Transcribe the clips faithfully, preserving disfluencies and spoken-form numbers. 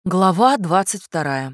Глава двадцать вторая.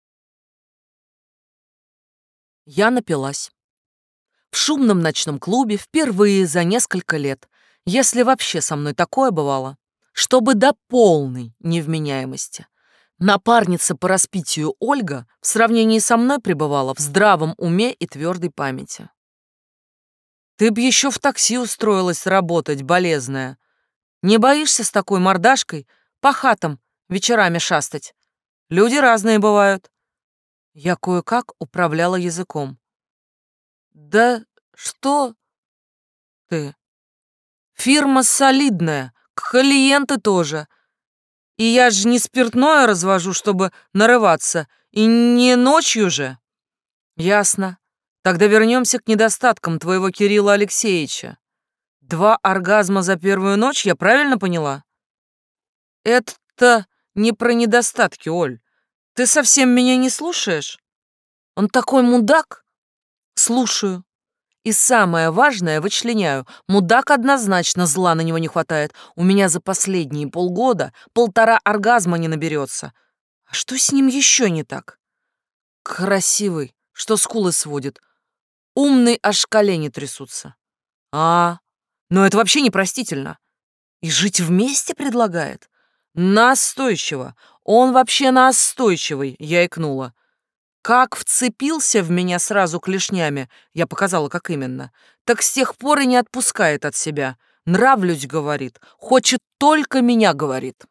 Я напилась. В шумном ночном клубе впервые за несколько лет, если вообще со мной такое бывало, чтобы до полной невменяемости. Напарница по распитию Ольга в сравнении со мной пребывала в здравом уме и твердой памяти. Ты б еще в такси устроилась работать, болезная. Не боишься с такой мордашкой по хатам вечерами шастать? Люди разные бывают. Я кое-как управляла языком. Да что ты? Фирма солидная, клиенты тоже. И я же не спиртное развожу, чтобы нарываться. И не ночью же. Ясно. Тогда вернемся к недостаткам твоего Кирилла Алексеевича. Два оргазма за первую ночь, я правильно поняла? Это не про недостатки, Оль. Ты совсем меня не слушаешь? Он такой мудак. Слушаю. И самое важное вычленяю. Мудак однозначно, зла на него не хватает. У меня за последние полгода полтора оргазма не наберется. А что с ним еще не так? Красивый, что скулы сводит. Умный, аж колени трясутся. А, но это вообще непростительно. И жить вместе предлагает? Настойчиво. Он вообще настойчивый, я икнула. Как вцепился в меня сразу клешнями, я показала, как именно, так с тех пор и не отпускает от себя. Нравлюсь, говорит, хочет только меня, говорит.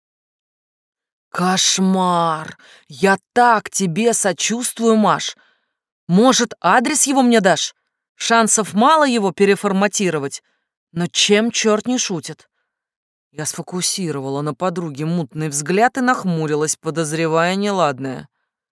Кошмар! Я так тебе сочувствую, Маш. Может, адрес его мне дашь? Шансов мало его переформатировать, но чем черт не шутит? Я сфокусировала на подруге мутный взгляд и нахмурилась, подозревая неладное.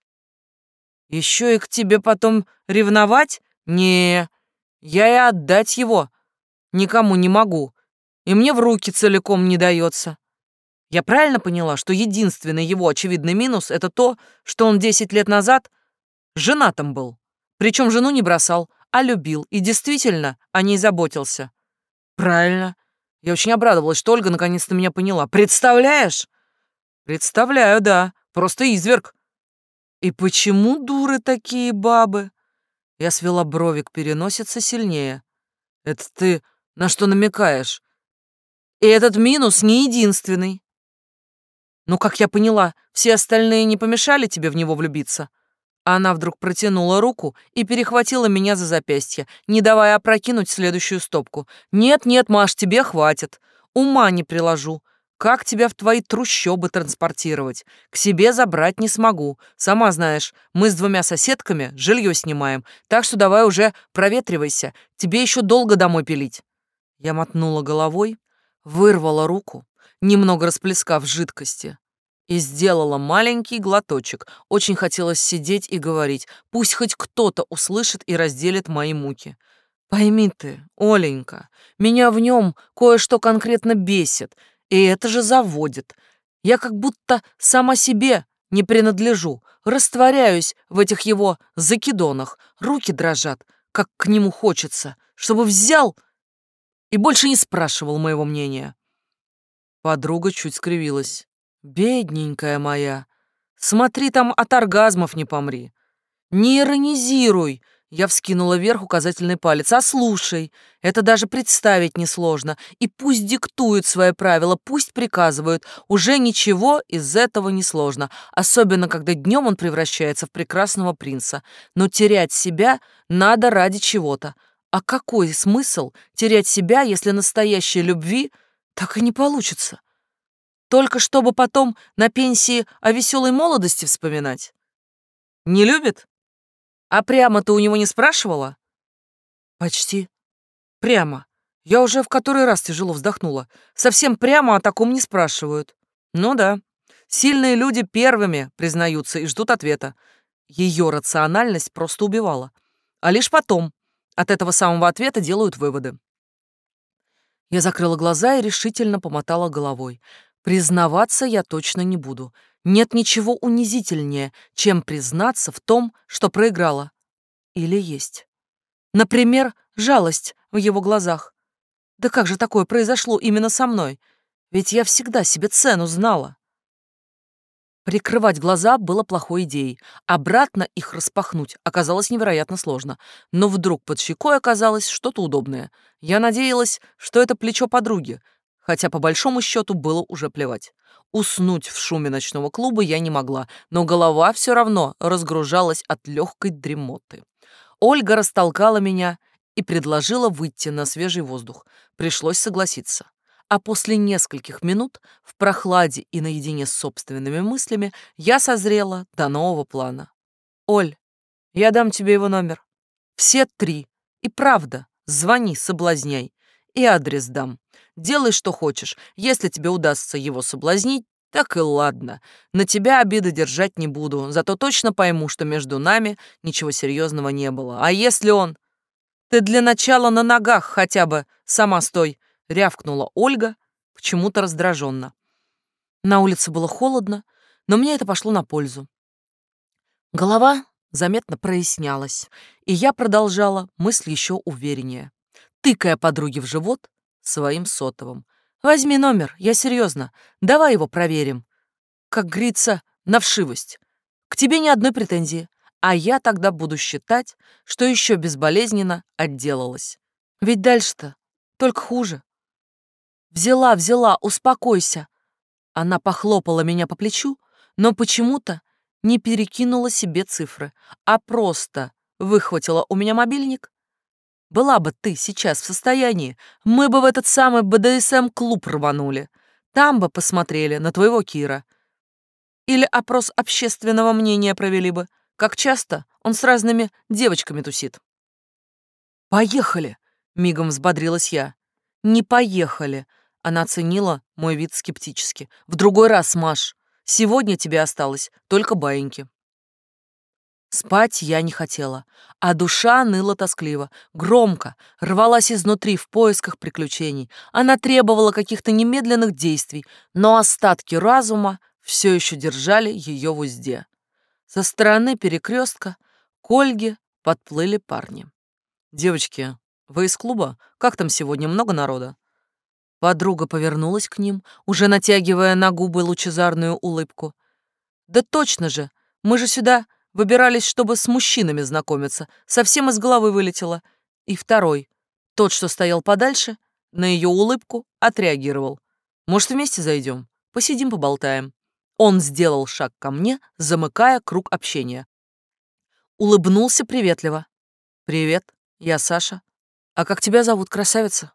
Еще и к тебе потом ревновать? Не, я и отдать его никому не могу, и мне в руки целиком не дается. Я правильно поняла, что единственный его очевидный минус — это то, что он десять лет назад женатым был, причем жену не бросал, а любил и действительно о ней заботился. Правильно. Я очень обрадовалась, что Ольга наконец-то меня поняла. Представляешь? Представляю, да. Просто изверг. И почему дуры такие бабы? Я свела брови к переносице сильнее. Это ты на что намекаешь? И этот минус не единственный. Ну, как я поняла, все остальные не помешали тебе в него влюбиться? Она вдруг протянула руку и перехватила меня за запястье, не давая опрокинуть следующую стопку. «Нет-нет, Маш, тебе хватит. Ума не приложу. Как тебя в твои трущобы транспортировать? К себе забрать не смогу. Сама знаешь, мы с двумя соседками жилье снимаем, так что давай уже проветривайся. Тебе еще долго домой пилить». Я мотнула головой, вырвала руку, немного расплескав жидкости, и сделала маленький глоточек. Очень хотелось сидеть и говорить. Пусть хоть кто-то услышит и разделит мои муки. Пойми ты, Оленька, меня в нем кое-что конкретно бесит, и это же заводит. Я как будто сама себе не принадлежу, растворяюсь в этих его закидонах. Руки дрожат, как к нему хочется, чтобы взял и больше не спрашивал моего мнения. Подруга чуть скривилась. «Бедненькая моя, смотри там, от оргазмов не помри. Не иронизируй!» Я вскинула вверх указательный палец. «А слушай, это даже представить несложно. И пусть диктуют свои правила, пусть приказывают. Уже ничего из этого не сложно. Особенно, когда днем он превращается в прекрасного принца. Но терять себя надо ради чего-то. А какой смысл терять себя, если настоящей любви так и не получится? Только чтобы потом на пенсии о веселой молодости вспоминать? Не любит? А прямо ты у него не спрашивала?» «Почти. Прямо. Я уже в который раз тяжело вздохнула. Совсем прямо о таком не спрашивают. Ну да. Сильные люди первыми признаются и ждут ответа. Ее рациональность просто убивала. А лишь потом от этого самого ответа делают выводы». Я закрыла глаза и решительно помотала головой. Признаваться я точно не буду. Нет ничего унизительнее, чем признаться в том, что проиграла. Или есть. Например, жалость в его глазах. Да как же такое произошло именно со мной? Ведь я всегда себе цену знала. Прикрывать глаза было плохой идеей. Обратно их распахнуть оказалось невероятно сложно. Но вдруг под щекой оказалось что-то удобное. Я надеялась, что это плечо подруги, хотя по большому счету было уже плевать. Уснуть в шуме ночного клуба я не могла, но голова все равно разгружалась от легкой дремоты. Ольга растолкала меня и предложила выйти на свежий воздух. Пришлось согласиться. А после нескольких минут в прохладе и наедине с собственными мыслями я созрела до нового плана. «Оль, я дам тебе его номер. Все три. И правда, звони, соблазняй. И адрес дам. Делай, что хочешь. Если тебе удастся его соблазнить, так и ладно. На тебя обиды держать не буду, зато точно пойму, что между нами ничего серьезного не было. А если он... Ты для начала на ногах хотя бы сама стой», — рявкнула Ольга, почему-то раздраженно. На улице было холодно, но мне это пошло на пользу. Голова заметно прояснялась, и я продолжала мысль еще увереннее, тыкая подруге в живот своим сотовым. «Возьми номер, я серьезно. Давай его проверим. Как говорится, на вшивость. К тебе ни одной претензии, а я тогда буду считать, что еще безболезненно отделалась. Ведь дальше-то только хуже». «Взяла, взяла, успокойся». Она похлопала меня по плечу, но почему-то не перекинула себе цифры, а просто выхватила у меня мобильник. Была бы ты сейчас в состоянии, мы бы в этот самый бэ дэ эс эм-клуб рванули. Там бы посмотрели на твоего Кира. Или опрос общественного мнения провели бы, как часто он с разными девочками тусит. «Поехали!» — мигом взбодрилась я. «Не поехали!» — она оценила мой вид скептически. «В другой раз, Маш. Сегодня тебе осталось только баиньки». Спать я не хотела, а душа ныла тоскливо, громко, рвалась изнутри в поисках приключений. Она требовала каких-то немедленных действий, но остатки разума все еще держали ее в узде. Со стороны перекрестка к Ольге подплыли парни. «Девочки, вы из клуба? Как там сегодня, много народа?» Подруга повернулась к ним, уже натягивая на губы лучезарную улыбку. «Да точно же, мы же сюда выбирались, чтобы с мужчинами знакомиться. Совсем из головы вылетело». И второй, тот, что стоял подальше, на ее улыбку отреагировал. «Может, вместе зайдем? Посидим, поболтаем». Он сделал шаг ко мне, замыкая круг общения. Улыбнулся приветливо. «Привет, я Саша. А как тебя зовут, красавица?»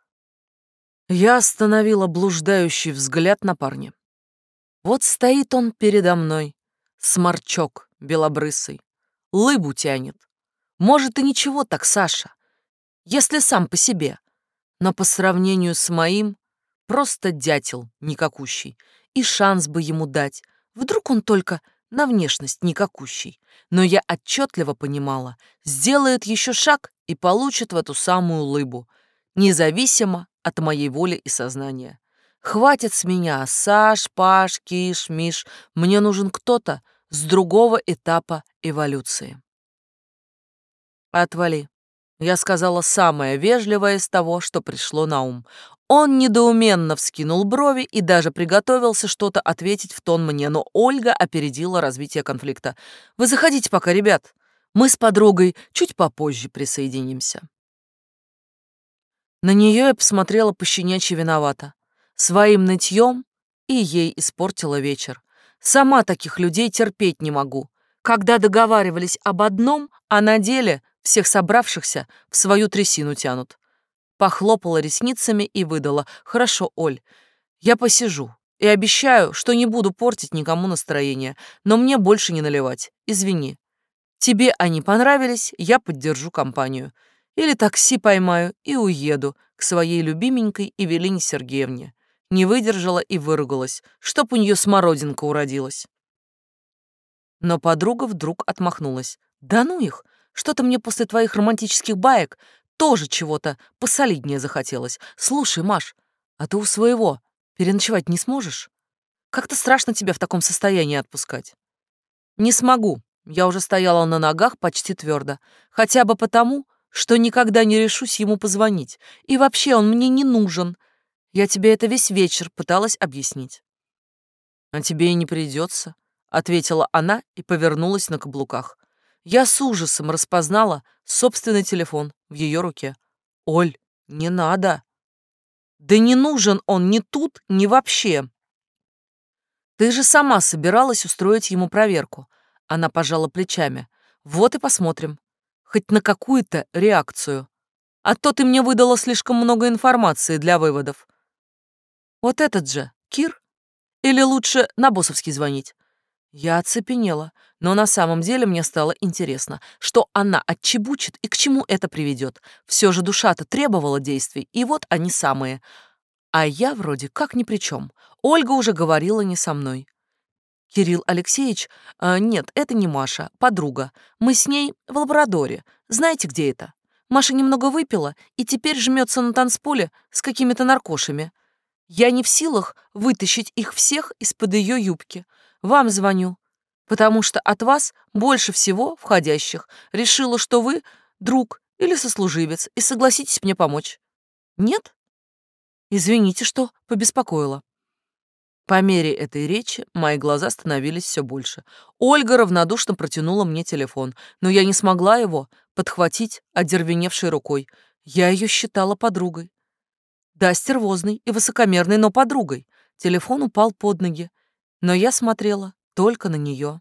Я остановила блуждающий взгляд на парня. Вот стоит он передо мной, сморчок белобрысый, лыбу тянет. Может, и ничего так, Саша, если сам по себе, но по сравнению с моим просто дятел никакущий, и шанс бы ему дать, вдруг он только на внешность никакущий. Но я отчетливо понимала, сделает еще шаг и получит в эту самую лыбу, независимо от моей воли и сознания. Хватит с меня, Саш, Паш, Киш, Миш, мне нужен кто-то с другого этапа эволюции. «Отвали», — я сказала самое вежливое из того, что пришло на ум. Он недоуменно вскинул брови и даже приготовился что-то ответить в тон мне, но Ольга опередила развитие конфликта. «Вы заходите пока, ребят. Мы с подругой чуть попозже присоединимся». На нее я посмотрела пощенячьи виновата. Своим нытьем и ей испортила вечер. Сама таких людей терпеть не могу. Когда договаривались об одном, а на деле всех собравшихся в свою трясину тянут. Похлопала ресницами и выдала: «Хорошо, Оль, я посижу и обещаю, что не буду портить никому настроение, но мне больше не наливать. Извини. Тебе они понравились, я поддержу компанию. Или такси поймаю и уеду к своей любименькой Эвелине Сергеевне». Не выдержала и выругалась, чтоб у нее смородинка уродилась. Но подруга вдруг отмахнулась. «Да ну их! Что-то мне после твоих романтических баек тоже чего-то посолиднее захотелось. Слушай, Маш, а ты у своего переночевать не сможешь? Как-то страшно тебя в таком состоянии отпускать». «Не смогу». Я уже стояла на ногах почти твердо. Хотя бы потому, что никогда не решусь ему позвонить. И вообще он мне не нужен. Я тебе это весь вечер пыталась объяснить. «А тебе и не придется», — ответила она и повернулась на каблуках. Я с ужасом распознала собственный телефон в ее руке. «Оль, не надо!» «Да не нужен он ни тут, ни вообще!» «Ты же сама собиралась устроить ему проверку». Она пожала плечами. «Вот и посмотрим. Хоть на какую-то реакцию. А то ты мне выдала слишком много информации для выводов. Вот этот же, Кир? Или лучше на боссовский звонить?» Я оцепенела, но на самом деле мне стало интересно, что она отчебучит и к чему это приведет. Все же душа-то требовала действий, и вот они самые. А я вроде как ни при чем. Ольга уже говорила не со мной. Кирилл Алексеевич, э, нет, это не Маша, подруга. Мы с ней в лаборатории. Знаете, где это? Маша немного выпила и теперь жмется на танцполе с какими-то наркошами. Я не в силах вытащить их всех из-под ее юбки. Вам звоню, потому что от вас больше всего входящих. Решила, что вы друг или сослуживец, и согласитесь мне помочь. Нет? Извините, что побеспокоила. По мере этой речи мои глаза становились все больше. Ольга равнодушно протянула мне телефон, но я не смогла его подхватить одервеневшей рукой. Я ее считала подругой. Да, стервозной и высокомерной, но подругой. Телефон упал под ноги, но я смотрела только на нее.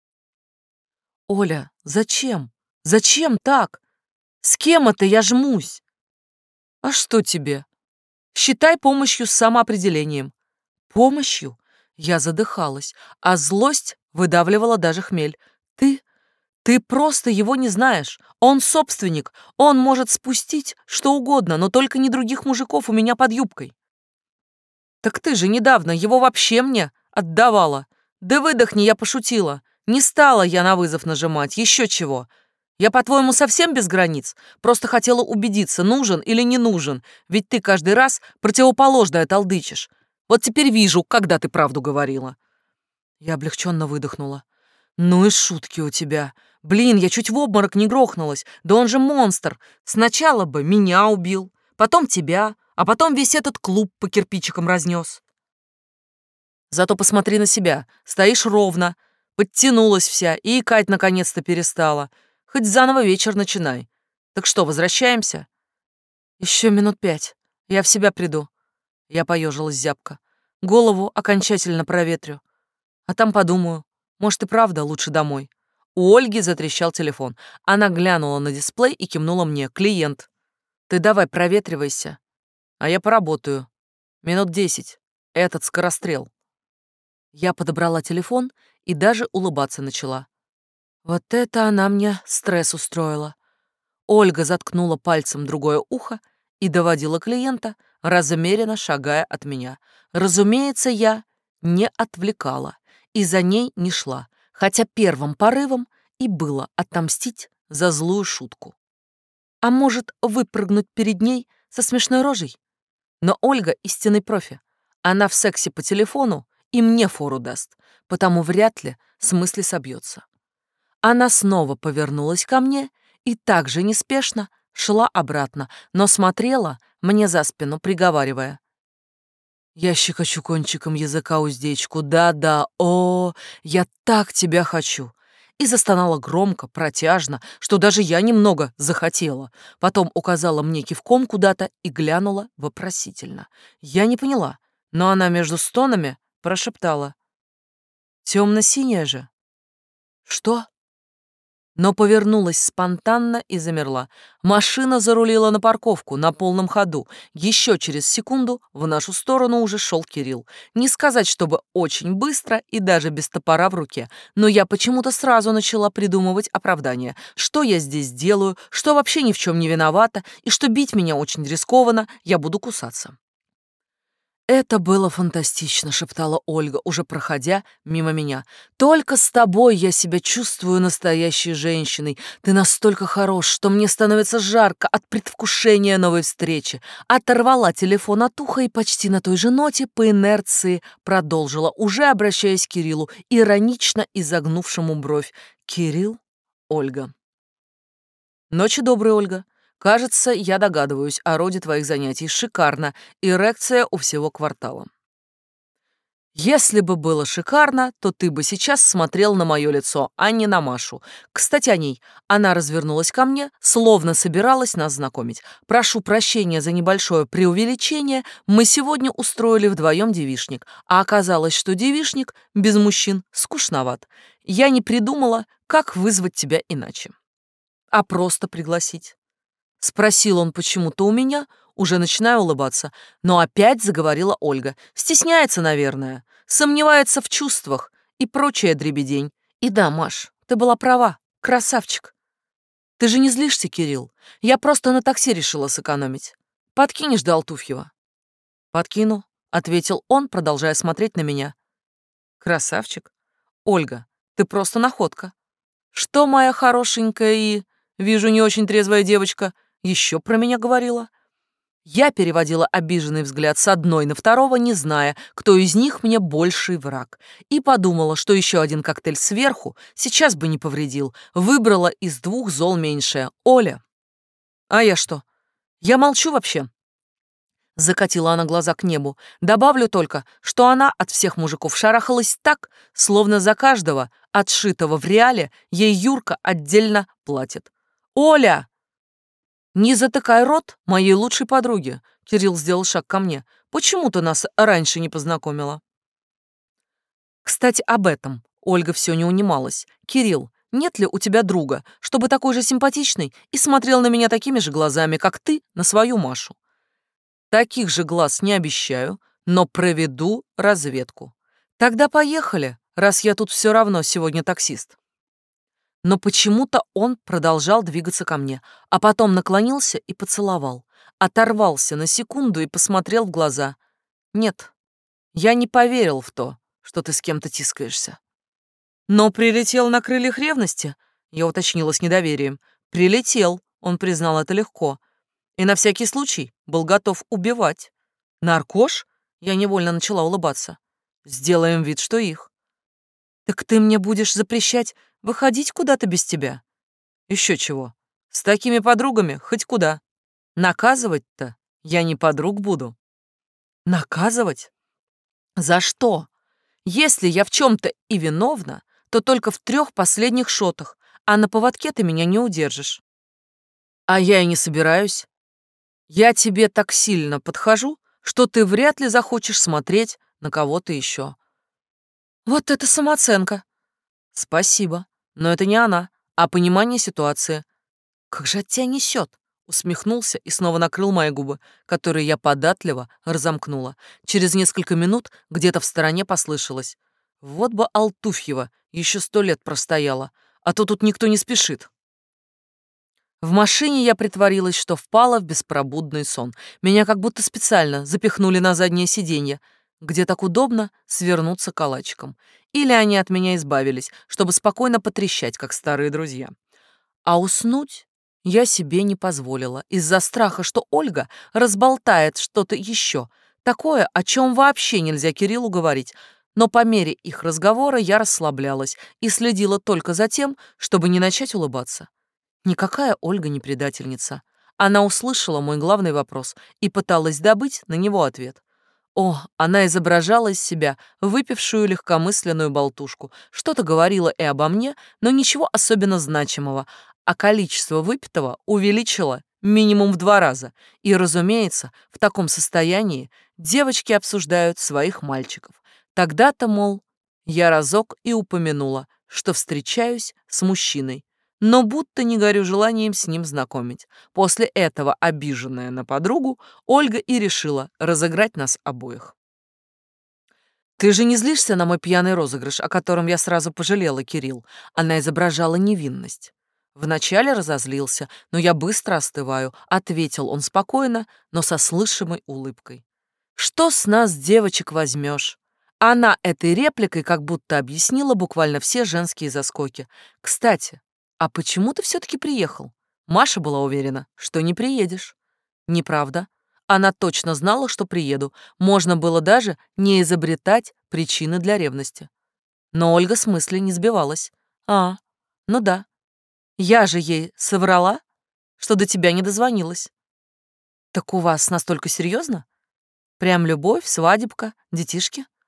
«Оля, зачем? Зачем так? С кем это я жмусь?» «А что тебе? Считай помощью с самоопределением». «Помощью?» Я задыхалась, а злость выдавливала даже хмель. «Ты... ты просто его не знаешь. Он собственник, он может спустить что угодно, но только не других мужиков у меня под юбкой». «Так ты же недавно его вообще мне отдавала. Да выдохни, я пошутила. Не стала я на вызов нажимать, еще чего. Я, по-твоему, совсем без границ? Просто хотела убедиться, нужен или не нужен, ведь ты каждый раз противоположное толдычишь. Вот теперь вижу, когда ты правду говорила». Я облегченно выдохнула. «Ну и шутки у тебя. Блин, я чуть в обморок не грохнулась. Да он же монстр. Сначала бы меня убил, потом тебя, а потом весь этот клуб по кирпичикам разнес. Зато посмотри на себя. Стоишь ровно, подтянулась вся и икать наконец-то перестала. Хоть заново вечер начинай. Так что, возвращаемся?» «Еще минут пять. Я в себя приду». Я поежилась зябко. «Голову окончательно проветрю. А там подумаю, может и правда лучше домой». У Ольги затрещал телефон. Она глянула на дисплей и кивнула мне. «Клиент. Ты давай проветривайся, а я поработаю. Минут десять. Этот скорострел». Я подобрала телефон и даже улыбаться начала. Вот это она мне стресс устроила. Ольга заткнула пальцем другое ухо и доводила клиента, размеренно шагая от меня. Разумеется, я не отвлекала и за ней не шла, хотя первым порывом и было отомстить за злую шутку. А может, выпрыгнуть перед ней со смешной рожей? Но Ольга истинный профи. Она в сексе по телефону и мне фору даст, потому вряд ли с мысли собьется. Она снова повернулась ко мне и так же неспешно шла обратно, но смотрела мне за спину, приговаривая. Я щекочу кончиком языка уздечку. Да-да, о, я так тебя хочу. И застонала громко, протяжно, что даже я немного захотела. Потом указала мне кивком куда-то и глянула вопросительно. Я не поняла, но она между стонами прошептала. Темно-синяя же. Что? Но повернулась спонтанно и замерла. Машина зарулила на парковку на полном ходу. Еще через секунду в нашу сторону уже шел Кирилл. Не сказать, чтобы очень быстро и даже без топора в руке, но я почему-то сразу начала придумывать оправдание. Что я здесь делаю, что вообще ни в чем не виновата, и что бить меня очень рискованно, я буду кусаться. «Это было фантастично», — шептала Ольга, уже проходя мимо меня. «Только с тобой я себя чувствую настоящей женщиной. Ты настолько хорош, что мне становится жарко от предвкушения новой встречи». Оторвала телефон от уха и почти на той же ноте по инерции продолжила, уже обращаясь к Кириллу, иронично изогнувшему бровь. «Кирилл, Ольга». «Ночи доброй, Ольга. Кажется, я догадываюсь о роде твоих занятий. Шикарно. Эрекция у всего квартала». Если бы было шикарно, то ты бы сейчас смотрел на мое лицо, а не на Машу. Кстати, о ней. Она развернулась ко мне, словно собиралась нас знакомить. Прошу прощения за небольшое преувеличение. Мы сегодня устроили вдвоем девичник, а оказалось, что девичник без мужчин скучноват. Я не придумала, как вызвать тебя иначе. А просто пригласить. Спросил он почему-то у меня, уже начиная улыбаться, но опять заговорила Ольга. Стесняется, наверное, сомневается в чувствах и прочая дребедень. И да, Маш, ты была права, красавчик. Ты же не злишься, Кирилл? Я просто на такси решила сэкономить. Подкинешь до Алтуфьева? Подкину, ответил он, продолжая смотреть на меня. Красавчик. Ольга, ты просто находка. Что, моя хорошенькая и, вижу, не очень трезвая девочка, еще про меня говорила? Я переводила обиженный взгляд с одной на второго, не зная, кто из них мне больший враг, и подумала, что еще один коктейль сверху сейчас бы не повредил. Выбрала из двух зол меньшее. Оля. А я что? Я молчу вообще. Закатила она глаза к небу. Добавлю только, что она от всех мужиков шарахалась так, словно за каждого, отшитого в реале, ей Юрка отдельно платит. «Оля!» «Не затыкай рот моей лучшей подруге», — Кирилл сделал шаг ко мне. «Почему ты нас раньше не познакомила?» Кстати, об этом Ольга все не унималась. «Кирилл, нет ли у тебя друга, чтобы такой же симпатичный и смотрел на меня такими же глазами, как ты на свою Машу?» «Таких же глаз не обещаю, но проведу разведку. Тогда поехали, раз я тут все равно сегодня таксист». Но почему-то он продолжал двигаться ко мне, а потом наклонился и поцеловал. Оторвался на секунду и посмотрел в глаза. «Нет, я не поверил в то, что ты с кем-то тискаешься». «Но прилетел на крыльях ревности?» Я уточнила с недоверием. «Прилетел», — он признал это легко. И на всякий случай был готов убивать. «Наркош?» — я невольно начала улыбаться. «Сделаем вид, что их». «Так ты мне будешь запрещать выходить куда-то без тебя?» «Еще чего. С такими подругами хоть куда. Наказывать-то я не подруг буду». «Наказывать? За что? Если я в чем-то и виновна, то только в трех последних шотах, а на поводке ты меня не удержишь». «А я и не собираюсь. Я тебе так сильно подхожу, что ты вряд ли захочешь смотреть на кого-то еще». «Вот это самооценка!» «Спасибо, но это не она, а понимание ситуации». «Как же от тебя несет?» Усмехнулся и снова накрыл мои губы, которые я податливо разомкнула. Через несколько минут где-то в стороне послышалось: «Вот бы Алтуфьева еще сто лет простояла, а то тут никто не спешит». В машине я притворилась, что впала в беспробудный сон. Меня как будто специально запихнули на заднее сиденье, где так удобно свернуться калачиком. Или они от меня избавились, чтобы спокойно потрещать, как старые друзья. А уснуть я себе не позволила из-за страха, что Ольга разболтает что-то еще, такое, о чем вообще нельзя Кириллу говорить. Но по мере их разговора я расслаблялась и следила только за тем, чтобы не начать улыбаться. Никакая Ольга не предательница. Она услышала мой главный вопрос и пыталась добыть на него ответ. О, она изображала из себя выпившую легкомысленную болтушку, что-то говорила и обо мне, но ничего особенно значимого, а количество выпитого увеличила минимум в два раза. И, разумеется, в таком состоянии девочки обсуждают своих мальчиков. Тогда-то, мол, я разок и упомянула, что встречаюсь с мужчиной, но будто не горю желанием с ним знакомить. После этого, обиженная на подругу, Ольга и решила разыграть нас обоих. «Ты же не злишься на мой пьяный розыгрыш, о котором я сразу пожалела, Кирилл?» Она изображала невинность. Вначале разозлился, но я быстро остываю, ответил он спокойно, но со слышимой улыбкой. «Что с нас, девочек, возьмешь?» Она этой репликой как будто объяснила буквально все женские заскоки. «Кстати, а почему ты все-таки приехал?» Маша была уверена, что не приедешь. Неправда. Она точно знала, что приеду. Можно было даже не изобретать причины для ревности. Но Ольга с мысли не сбивалась. «А, ну да. Я же ей соврала, что до тебя не дозвонилась». «Так у вас настолько серьезно? Прям любовь, свадебка, детишки?»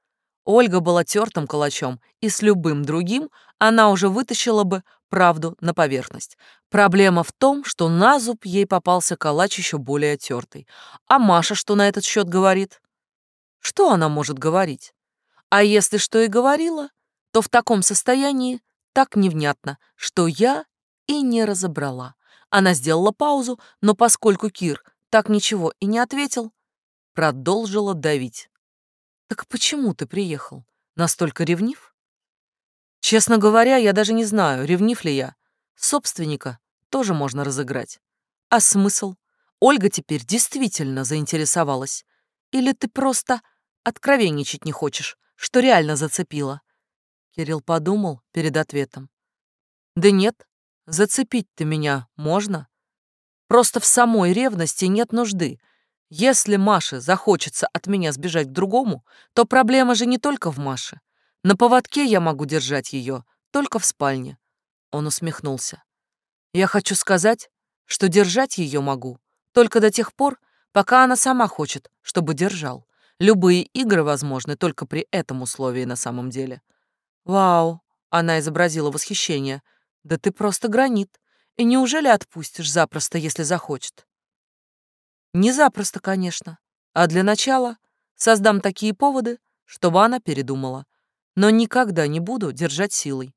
Ольга была тертым калачом, и с любым другим она уже вытащила бы правду на поверхность. Проблема в том, что на зуб ей попался калач еще более тертый. А Маша что на этот счет говорит? Что она может говорить? А если что и говорила, то в таком состоянии так невнятно, что я и не разобрала. Она сделала паузу, но поскольку Кир так ничего и не ответил, продолжила давить. «Так почему ты приехал? Настолько ревнив?» «Честно говоря, я даже не знаю, ревнив ли я. Собственника тоже можно разыграть. А смысл? Ольга теперь действительно заинтересовалась. Или ты просто откровенничать не хочешь, что реально зацепило?» Кирилл подумал перед ответом. «Да нет, зацепить-то меня можно. Просто в самой ревности нет нужды. Если Маше захочется от меня сбежать к другому, то проблема же не только в Маше. На поводке я могу держать ее только в спальне». Он усмехнулся. «Я хочу сказать, что держать ее могу только до тех пор, пока она сама хочет, чтобы держал. Любые игры возможны только при этом условии на самом деле». «Вау!» — она изобразила восхищение. «Да ты просто гранит. И неужели отпустишь запросто, если захочет?» «Не запросто, конечно. А для начала создам такие поводы, чтобы она передумала. Но никогда не буду держать силой.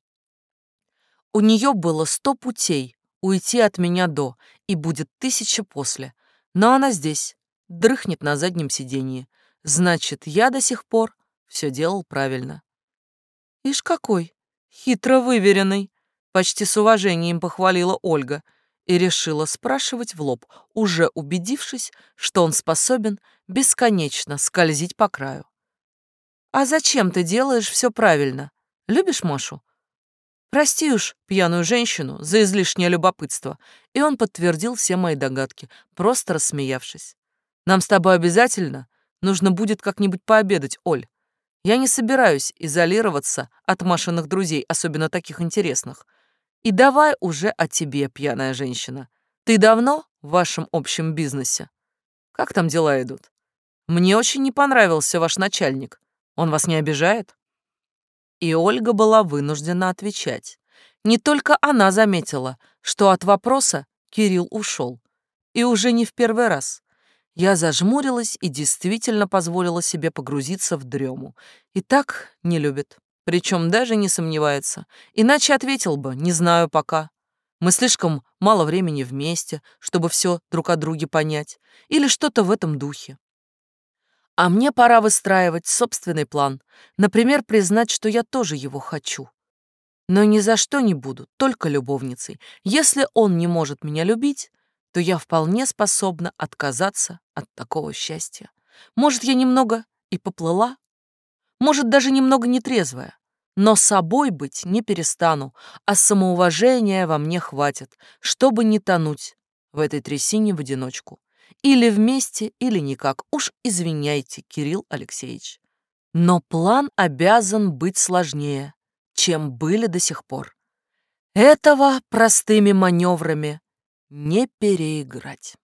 У нее было сто путей уйти от меня до, и будет тысяча после. Но она здесь, дрыхнет на заднем сиденье. Значит, я до сих пор все делал правильно». «Ишь какой! Хитро выверенный!» Почти с уважением похвалила Ольга и решила спрашивать в лоб, уже убедившись, что он способен бесконечно скользить по краю. «А зачем ты делаешь все правильно? Любишь Машу?» Прости уж пьяную женщину за излишнее любопытство, и он подтвердил все мои догадки, просто рассмеявшись. «Нам с тобой обязательно нужно будет как-нибудь пообедать, Оль. Я не собираюсь изолироваться от Машиных друзей, особенно таких интересных. И давай уже о тебе, пьяная женщина. Ты давно в вашем общем бизнесе? Как там дела идут? Мне очень не понравился ваш начальник. Он вас не обижает?» И Ольга была вынуждена отвечать. Не только она заметила, что от вопроса Кирилл ушел. И уже не в первый раз. Я зажмурилась и действительно позволила себе погрузиться в дрему. И так не любит. Причем даже не сомневается. Иначе ответил бы: «Не знаю пока. Мы слишком мало времени вместе, чтобы все друг о друге понять». Или что-то в этом духе. А мне пора выстраивать собственный план. Например, признать, что я тоже его хочу. Но ни за что не буду, только любовницей. Если он не может меня любить, то я вполне способна отказаться от такого счастья. Может, я немного и поплыла, может, даже немного нетрезвая, но собой быть не перестану, а самоуважения во мне хватит, чтобы не тонуть в этой трясине в одиночку. Или вместе, или никак. Уж извиняйте, Кирилл Алексеевич. Но план обязан быть сложнее, чем были до сих пор. Этого простыми маневрами не переиграть.